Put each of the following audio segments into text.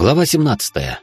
Глава 17.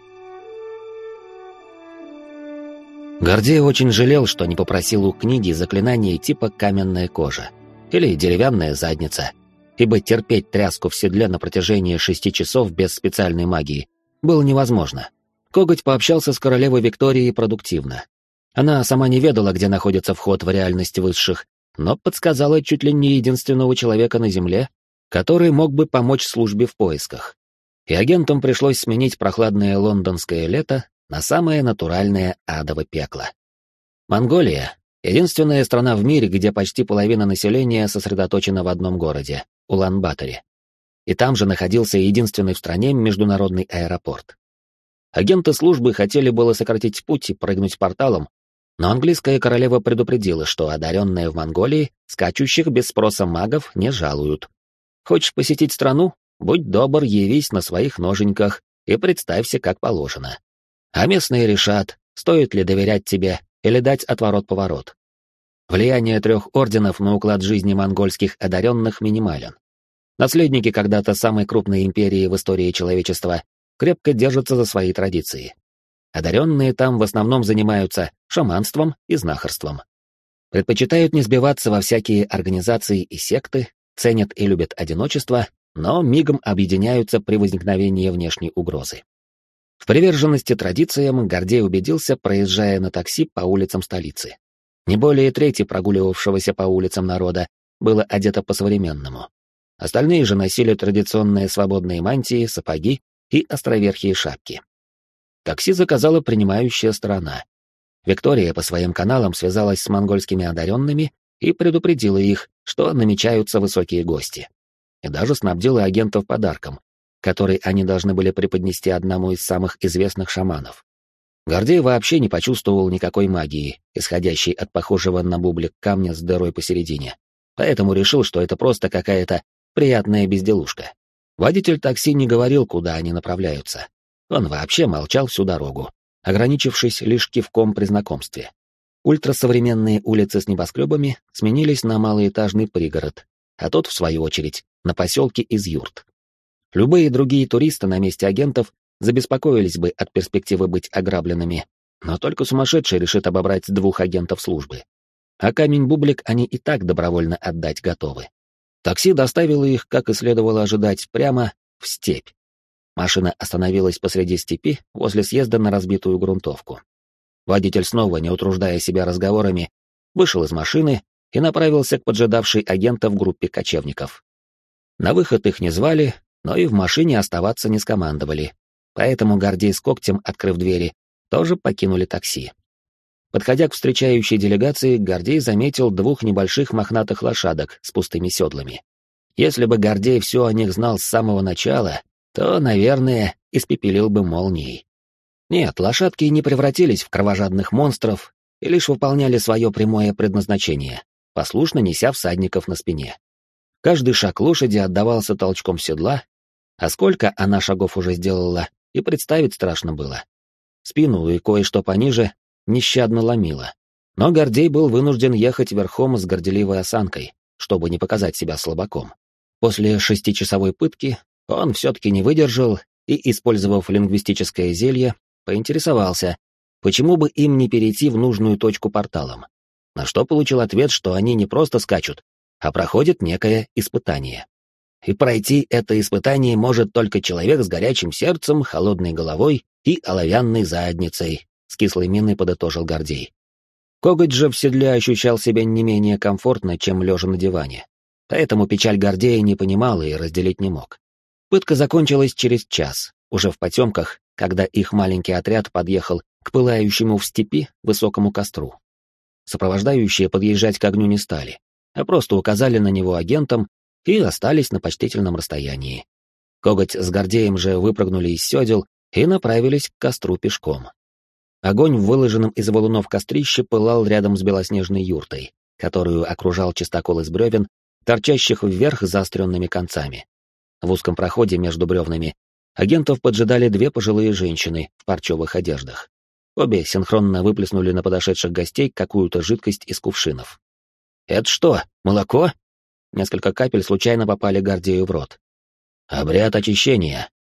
Гордей очень жалел, что не попросил у книги заклинание типа «каменная кожа» или «деревянная задница», ибо терпеть тряску в седле на протяжении 6 часов без специальной магии было невозможно. Коготь пообщался с королевой Викторией продуктивно. Она сама не ведала, где находится вход в реальность высших, но подсказала чуть ли не единственного человека на Земле, который мог бы помочь службе в поисках. И агентам пришлось сменить прохладное лондонское лето на самое натуральное адово пекло. Монголия — единственная страна в мире, где почти половина населения сосредоточена в одном городе — Улан-Баторе. И там же находился единственный в стране международный аэропорт. Агенты службы хотели было сократить путь и прыгнуть порталом, но английская королева предупредила, что одаренные в Монголии скачущих без спроса магов не жалуют. Хочешь посетить страну? Будь добр, явись на своих ноженьках и представься, как положено. А местные решат, стоит ли доверять тебе или дать отворот-поворот. Влияние 3 орденов на уклад жизни монгольских одаренных минимален. Наследники когда-то самой крупной империи в истории человечества крепко держатся за свои традиции. Одаренные там в основном занимаются шаманством и знахарством. Предпочитают не сбиваться во всякие организации и секты, ценят и любят одиночество, но мигом объединяются при возникновении внешней угрозы. В приверженности традициям Гордей убедился, проезжая на такси по улицам столицы. Не более трети прогуливавшегося по улицам народа было одето по-современному. Остальные же носили традиционные свободные мантии, сапоги и островерхие шапки. Такси заказала принимающая сторона. Виктория по своим каналам связалась с монгольскими одаренными и предупредила их, что намечаются высокие гости. И даже снабдила агентов подарком, который они должны были преподнести одному из самых известных шаманов. Гордей вообще не почувствовал никакой магии, исходящей от похожего на бублик камня с дырой посередине, поэтому решил, что это просто какая-то приятная безделушка. Водитель такси не говорил, куда они направляются. Он вообще молчал всю дорогу, ограничившись лишь кивком при знакомстве. Ультрасовременные улицы с небоскребами сменились на малоэтажный пригород, а тот, в свою очередь, на поселке из юрт. Любые другие туристы на месте агентов забеспокоились бы от перспективы быть ограбленными, но только сумасшедший решит обобрать 2 агентов службы. А камень-бублик они и так добровольно отдать готовы. Такси доставило их, как и следовало ожидать, прямо в степь. Машина остановилась посреди степи возле съезда на разбитую грунтовку. Водитель снова, не утруждая себя разговорами, вышел из машины и направился к поджидавшей агента в группе кочевников. На выход их не звали, но и в машине оставаться не скомандовали, поэтому Гордей с Когтем, открыв двери, тоже покинули такси. Подходя к встречающей делегации, Гордей заметил 2 небольших мохнатых лошадок с пустыми седлами. Если бы Гордей все о них знал с самого начала, то, наверное, испепелил бы молнией. Нет, лошадки не превратились в кровожадных монстров и лишь выполняли свое прямое предназначение, послушно неся всадников на спине. Каждый шаг лошади отдавался толчком седла, а сколько она шагов уже сделала, и представить страшно было. Спину и кое-что пониже нещадно ломило. Но Гордей был вынужден ехать верхом с горделивой осанкой, чтобы не показать себя слабаком. После 6-часовой пытки он все-таки не выдержал и, использовав лингвистическое зелье, поинтересовался, почему бы им не перейти в нужную точку порталом. На что получил ответ, что они не просто скачут, а проходит некое испытание. И пройти это испытание может только человек с горячим сердцем, холодной головой и оловянной задницей, с кислой миной подытожил Гордей. Коготь же в седле ощущал себя не менее комфортно, чем лежа на диване, поэтому печаль Гордея не понимал и разделить не мог. Пытка закончилась через час, уже в потемках, когда их маленький отряд подъехал к пылающему в степи высокому костру. Сопровождающие подъезжать к огню не стали, а просто указали на него агентам и остались на почтительном расстоянии. Коготь с Гордеем же выпрыгнули из седел и направились к костру пешком. Огонь в выложенном из валунов кострище пылал рядом с белоснежной юртой, которую окружал чистокол из бревен, торчащих вверх заостренными концами. В узком проходе между бревнами агентов поджидали 2 пожилые женщины в парчевых одеждах. Обе синхронно выплеснули на подошедших гостей какую-то жидкость из кувшинов. «Это что, молоко?» Несколько капель случайно попали Гордею в рот. «Обряд очищения»,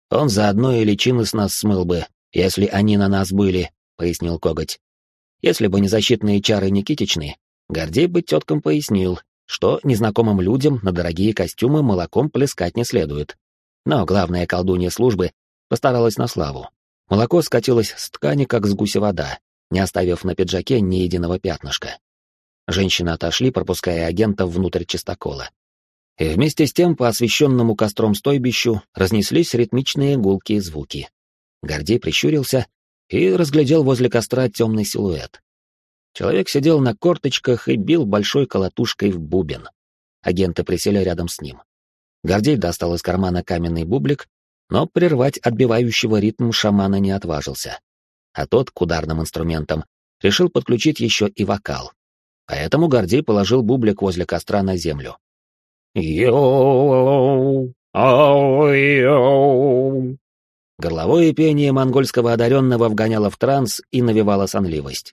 Он заодно и личины с нас смыл бы, если они на нас были, — пояснил Коготь. Если бы не защитные чары Никитичны, Гордей бы теткам пояснил, что незнакомым людям на дорогие костюмы молоком плескать не следует. Но главная колдунья службы постаралась на славу. Молоко скатилось с ткани, как с гуся вода, не оставив на пиджаке ни единого пятнышка. Женщины отошли, пропуская агентов внутрь чистокола. И вместе с тем по освещенному костром стойбищу разнеслись ритмичные гулкие звуки. Гордей прищурился и разглядел возле костра темный силуэт. Человек сидел на корточках и бил большой колотушкой в бубен. Агенты присели рядом с ним. Гордей достал из кармана каменный бублик, но прервать отбивающего ритм шамана не отважился. А тот к ударным инструментам решил подключить еще и вокал. Поэтому Гордей положил бублик возле костра на землю. Йоу, ау-йоу. Горловое пение монгольского одаренного вгоняло в транс и навевало сонливость.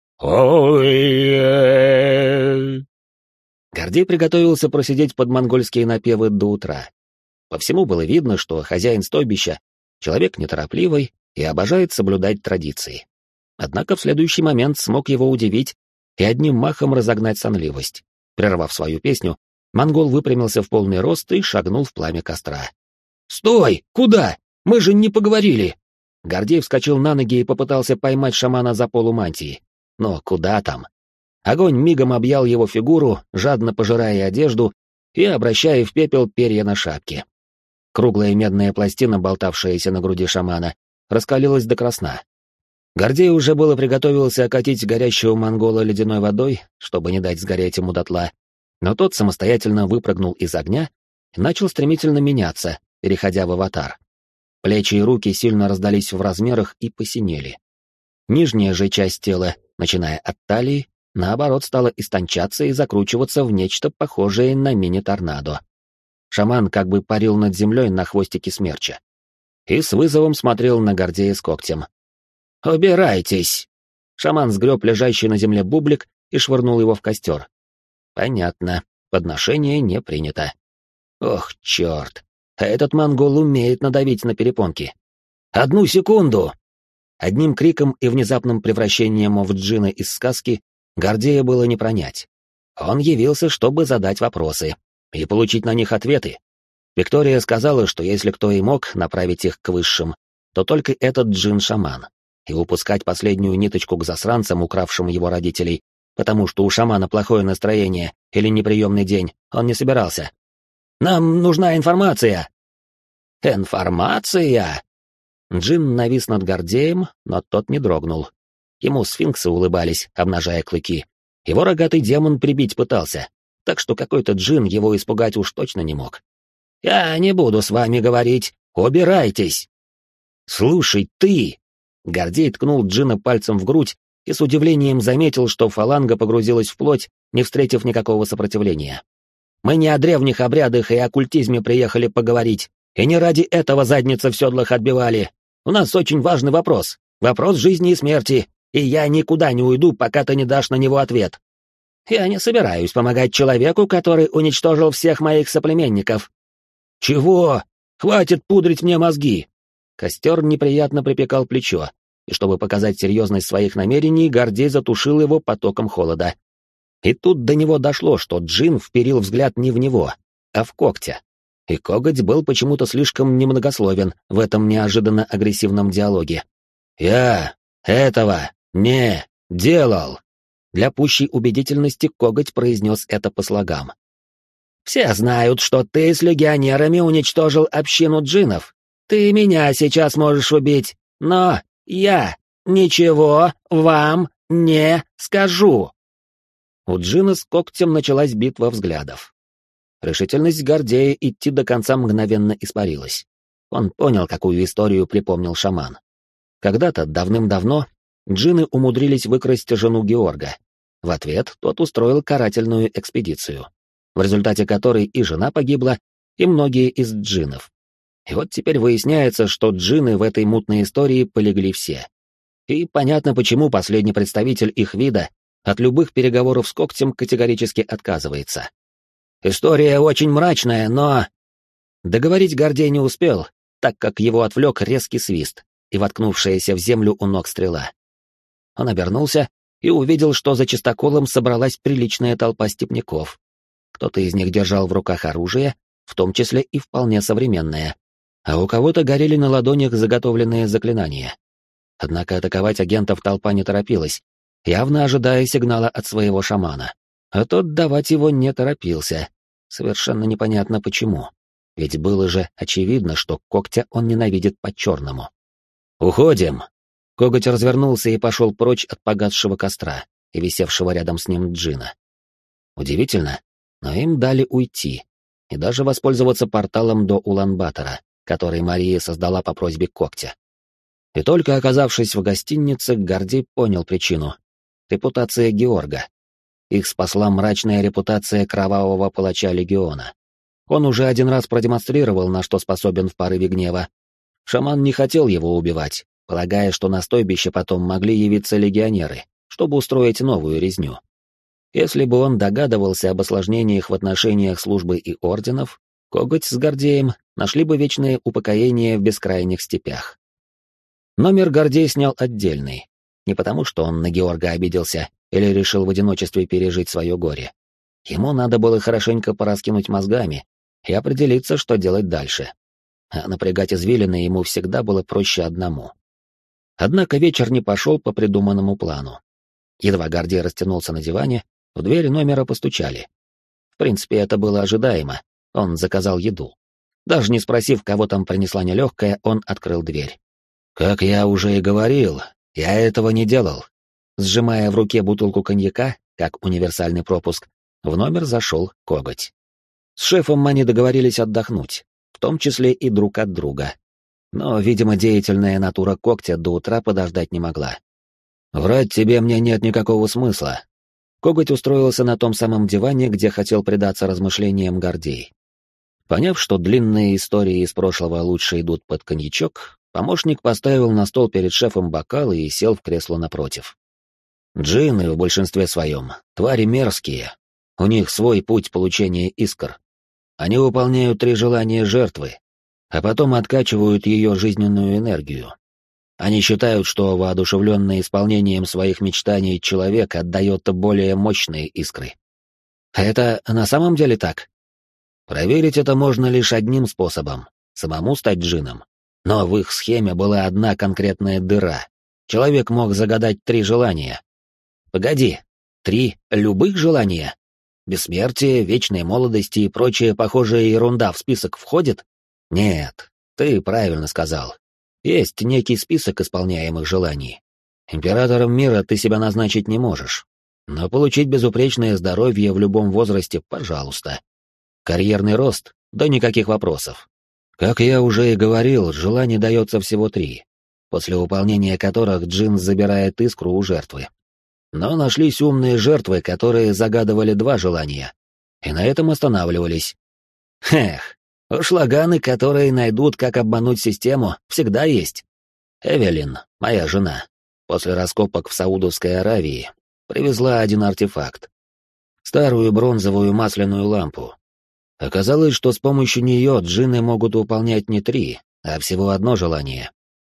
Ой-е. Гордей приготовился просидеть под монгольские напевы до утра. По всему было видно, что хозяин стойбища — человек неторопливый и обожает соблюдать традиции. Однако в следующий момент смог его удивить и одним махом разогнать сонливость. Прервав свою песню, монгол выпрямился в полный рост и шагнул в пламя костра. «Стой! Куда? Мы же не поговорили!» Гордей вскочил на ноги и попытался поймать шамана за полу мантии. Но куда там? Огонь мигом объял его фигуру, жадно пожирая одежду и обращая в пепел перья на шапке. Круглая медная пластина, болтавшаяся на груди шамана, раскалилась до красна. Гордей уже было приготовился окатить горящего монгола ледяной водой, чтобы не дать сгореть ему дотла, но тот самостоятельно выпрыгнул из огня и начал стремительно меняться, переходя в аватар. Плечи и руки сильно раздались в размерах и посинели. Нижняя же часть тела, начиная от талии, наоборот, стала истончаться и закручиваться в нечто похожее на мини-торнадо. Шаман как бы парил над землей на хвостике смерча и с вызовом смотрел на Гордея с когтем. «Убирайтесь!» Шаман сгреб лежащий на земле бублик и швырнул его в костер. «Понятно, подношение не принято. Ох, черт, а этот монгол умеет надавить на перепонки. Одну секунду!» Одним криком и внезапным превращением в джина из сказки Гордея было не пронять. Он явился, чтобы задать вопросы и получить на них ответы. Виктория сказала, что если кто и мог направить их к высшим, то только этот джин-шаман. И упускать последнюю ниточку к засранцам, укравшим его родителей, потому что у шамана плохое настроение или неприемный день, он не собирался. «Нам нужна информация!» «Информация?» Джин навис над Гордеем, но тот не дрогнул. Ему сфинксы улыбались, обнажая клыки. Его рогатый демон прибить пытался, так что какой-то джин его испугать уж точно не мог. «Я не буду с вами говорить. Убирайтесь!» «Слушай, ты!» Гордей ткнул джина пальцем в грудь и с удивлением заметил, что фаланга погрузилась в плоть, не встретив никакого сопротивления. «Мы не о древних обрядах и оккультизме приехали поговорить, и не ради этого задницы в седлах отбивали. У нас очень важный вопрос. Вопрос жизни и смерти, и я никуда не уйду, пока ты не дашь на него ответ. Я не собираюсь помогать человеку, который уничтожил всех моих соплеменников». «Чего? Хватит пудрить мне мозги!» Костер неприятно припекал плечо, и чтобы показать серьезность своих намерений, Гордей затушил его потоком холода. И тут до него дошло, что джин вперил взгляд не в него, а в когтя. И коготь был почему-то слишком немногословен в этом неожиданно агрессивном диалоге. «Я этого не делал!» Для пущей убедительности коготь произнес это по слогам. «Все знают, что ты с легионерами уничтожил общину джинов. Ты меня сейчас можешь убить, но я ничего вам не скажу!» У джина с когтем началась битва взглядов. Решительность Гордея идти до конца мгновенно испарилась. Он понял, какую историю припомнил шаман. Когда-то, давным-давно, джины умудрились выкрасть жену Георга. В ответ тот устроил карательную экспедицию, в результате которой и жена погибла, и многие из джинов. И вот теперь выясняется, что джины в этой мутной истории полегли все. И понятно, почему последний представитель их вида от любых переговоров с когтем категорически отказывается. История очень мрачная, но... Договорить Гордей не успел, так как его отвлек резкий свист и воткнувшаяся в землю у ног стрела. Он обернулся и увидел, что за чистоколом собралась приличная толпа степняков. Кто-то из них держал в руках оружие, в том числе и вполне современное, а у кого-то горели на ладонях заготовленные заклинания. Однако атаковать агентов толпа не торопилась, явно ожидая сигнала от своего шамана. А тот давать его не торопился. Совершенно непонятно почему. Ведь было же очевидно, что когтя он ненавидит по-черному. «Уходим!» Коготь развернулся и пошел прочь от погасшего костра и висевшего рядом с ним джина. Удивительно, но им дали уйти и даже воспользоваться порталом до Улан-Батора, который Мария создала по просьбе когтя. И только оказавшись в гостинице, Гордей понял причину. Репутация Георга. Их спасла мрачная репутация кровавого палача Легиона. Он уже один раз продемонстрировал, на что способен в порыве гнева. Шаман не хотел его убивать, полагая, что на стойбище потом могли явиться легионеры, чтобы устроить новую резню. Если бы он догадывался об осложнениях в отношениях службы и орденов, Коготь с Гордеем нашли бы вечное упокоение в бескрайних степях. Номер Гордей снял отдельный, не потому что он на Георга обиделся или решил в одиночестве пережить свое горе. Ему надо было хорошенько пораскинуть мозгами и определиться, что делать дальше. А напрягать извилины ему всегда было проще одному. Однако вечер не пошел по придуманному плану. Едва Гордей растянулся на диване, в дверь номера постучали. В принципе, это было ожидаемо, он заказал еду. Даже не спросив, кого там принесла нелегкая, он открыл дверь. «Как я уже и говорил, я этого не делал». Сжимая в руке бутылку коньяка, как универсальный пропуск, в номер зашел Коготь. С шефом они договорились отдохнуть, в том числе и друг от друга. Но, видимо, деятельная натура когтя до утра подождать не могла. «Врать тебе мне нет никакого смысла». Коготь устроился на том самом диване, где хотел предаться размышлениям Гордей. Поняв, что длинные истории из прошлого лучше идут под коньячок, помощник поставил на стол перед шефом бокалы и сел в кресло напротив. Джинны в большинстве своем твари мерзкие. У них свой путь получения искр. Они выполняют 3 желания жертвы, а потом откачивают ее жизненную энергию. Они считают, что воодушевленный исполнением своих мечтаний человек отдает более мощные искры. А это на самом деле так? Проверить это можно лишь одним способом — самому стать джинном. Но в их схеме была одна конкретная дыра. Человек мог загадать 3 желания. Погоди, 3 любых желания? Бессмертие, вечной молодости и прочая похожая ерунда в список входит? Нет, ты правильно сказал. Есть некий список исполняемых желаний. Императором мира ты себя назначить не можешь. Но получить безупречное здоровье в любом возрасте — пожалуйста. Карьерный рост — да никаких вопросов. Как я уже и говорил, желаний дается всего 3, после выполнения которых джин забирает искру у жертвы. Но нашлись умные жертвы, которые загадывали 2 желания, и на этом останавливались. Эх, уж лаганы, которые найдут, как обмануть систему, всегда есть. Эвелин, моя жена, после раскопок в Саудовской Аравии, привезла один артефакт. Старую бронзовую масляную лампу. Оказалось, что с помощью нее джинны могут выполнять не 3, а всего 1 желание.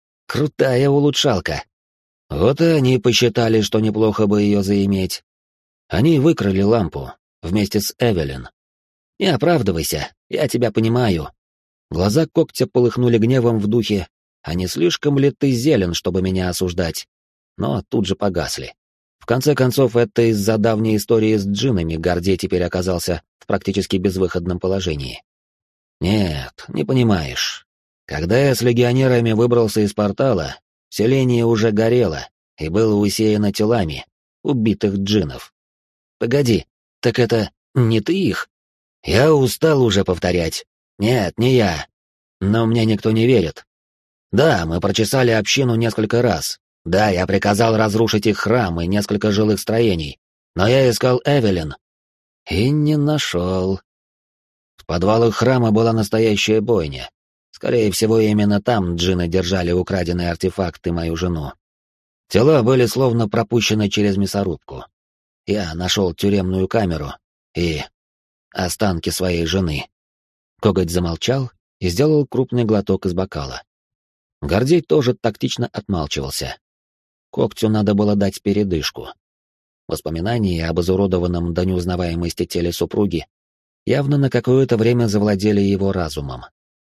Крутая улучшалка. Вот и они посчитали, что неплохо бы ее заиметь. Они выкрали лампу вместе с Эвелин. Не оправдывайся, я тебя понимаю. Глаза когтя полыхнули гневом в духе, а не слишком ли ты зелен, чтобы меня осуждать? Но тут же погасли. В конце концов, это из-за давней истории с джиннами Гордей теперь оказался в практически безвыходном положении. Нет, не понимаешь. Когда я с легионерами выбрался из портала, селение уже горело и было усеяно телами убитых джиннов. Погоди, так это не ты их? Я устал уже повторять. Нет, не я. Но мне никто не верит. Да, мы прочесали общину несколько раз. Да, я приказал разрушить их храм и несколько жилых строений. Но я искал Эвелин. И не нашел. В подвалах храма была настоящая бойня. Скорее всего, именно там джинны держали украденные артефакты мою жену. Тела были словно пропущены через мясорубку. Я нашел тюремную камеру и останки своей жены. Коготь замолчал и сделал крупный глоток из бокала. Гордей тоже тактично отмалчивался. Когтю надо было дать передышку. Воспоминания об изуродованном до неузнаваемости теле супруги явно на какое-то время завладели его разумом.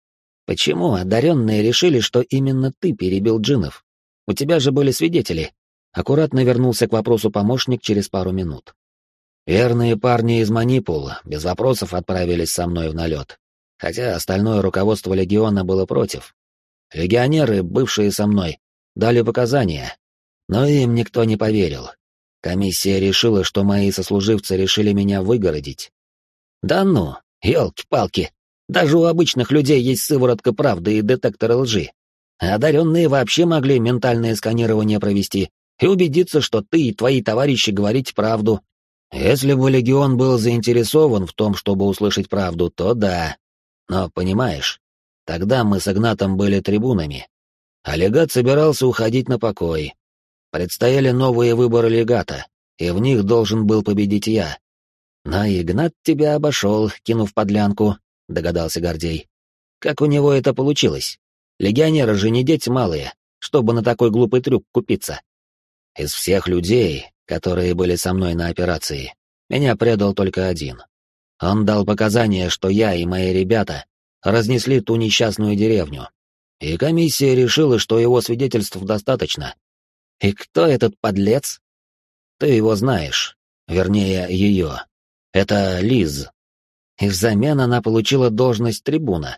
«Почему одаренные решили, что именно ты перебил джиннов? У тебя же были свидетели». Аккуратно вернулся к вопросу помощник через пару минут. Верные парни из Манипул без вопросов отправились со мной в налет, хотя остальное руководство легиона было против. Легионеры, бывшие со мной, дали показания, но им никто не поверил. Комиссия решила, что мои сослуживцы решили меня выгородить. Да ну, елки-палки, даже у обычных людей есть сыворотка правды и детекторы лжи. А одаренные вообще могли ментальное сканирование провести и убедиться, что ты и твои товарищи говорите правду. Если бы легион был заинтересован в том, чтобы услышать правду, то да. Но, понимаешь, тогда мы с Игнатом были трибунами, а легат собирался уходить на покой. Предстояли новые выборы легата, и в них должен был победить я. Но Игнат тебя обошел, кинув подлянку, догадался Гордей. Как у него это получилось? Легионеры же не дети малые, чтобы на такой глупый трюк купиться. Из всех людей, которые были со мной на операции, меня предал только один. Он дал показания, что я и мои ребята разнесли ту несчастную деревню. И комиссия решила, что его свидетельств достаточно. И кто этот подлец? Ты его знаешь. Вернее, ее. Это Лиз. И взамен она получила должность трибуна.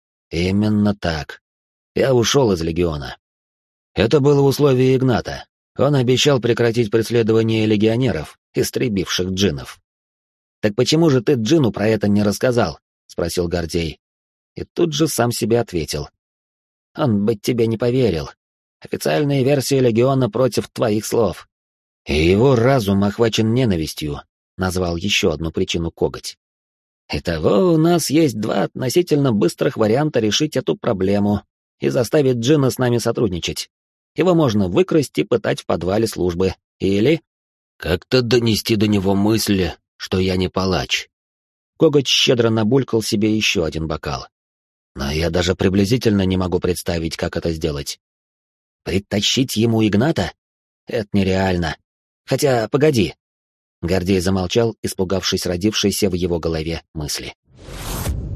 Именно так. Я ушел из легиона. Это было условие Игната. Он обещал прекратить преследование легионеров, истребивших джиннов. «Так почему же ты Джину про это не рассказал?» — спросил Гордей. И тут же сам себе ответил. «Он бы тебе не поверил. Официальная версия легиона против твоих слов». «И его разум охвачен ненавистью», — назвал еще одну причину Коготь. «Итого у нас есть два относительно быстрых варианта решить эту проблему и заставить Джина с нами сотрудничать. Его можно выкрасть и пытать в подвале службы. Или...» «Как-то донести до него мысль, что я не палач». Коготь щедро набулькал себе еще один бокал. «Но я даже приблизительно не могу представить, как это сделать. Притащить ему Игната? Это нереально. Хотя, погоди». Гордей замолчал, испугавшись родившейся в его голове мысли.